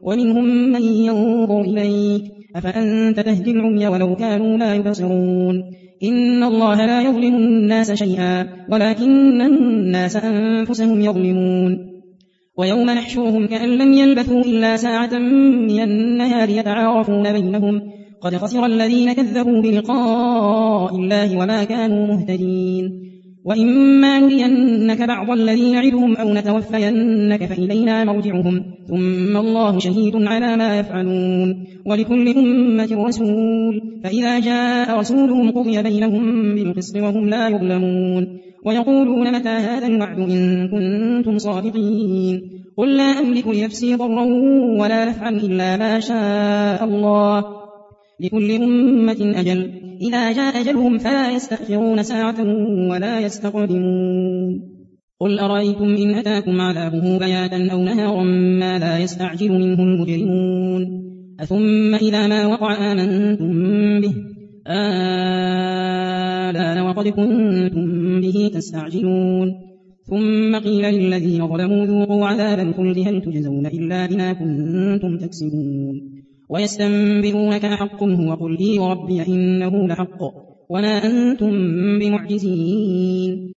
ومنهم من ينظر إليك أفأنت تهدي العمي ولو كانوا لا يبصرون إن الله لا يظلم الناس شيئا ولكن الناس أنفسهم يظلمون ويوم نحشرهم كأن لم يلبثوا إلا ساعة من النهار يتعارفون بينهم قد خسر الذين كذبوا بلقاء الله وما كانوا مهتدين وإما نرينك بعض الذي نعدهم أو نتوفينك فإلينا مرجعهم ثم الله شهيد على ما يفعلون ولكل أمة رسول فإذا جاء رسولهم قضي بينهم بالقسط وهم لا يظلمون ويقولون متى هذا الوعد إن كنتم صادقين قل لا أملك لنفسي ضرا ولا نفعا إلا ما شاء الله لكل أمة أجل إذا جاء أجلهم فلا يستأخرون ساعة ولا يستقدمون قل أرأيتم إن أتاكم عذابه بياتا أو نهارا ما لا يستعجل منه المجرمون أثم إذا ما وقع آمنتم به آلآن وقد كنتم به تستعجلون ثم قيل للذين ظلموا ذوقوا عذاب الخلد هل تجزون إلا بما كنتم تكسبون ويستنبئونك أحق هو قل لي وربي إنه لحق وما أنتم بمعجزين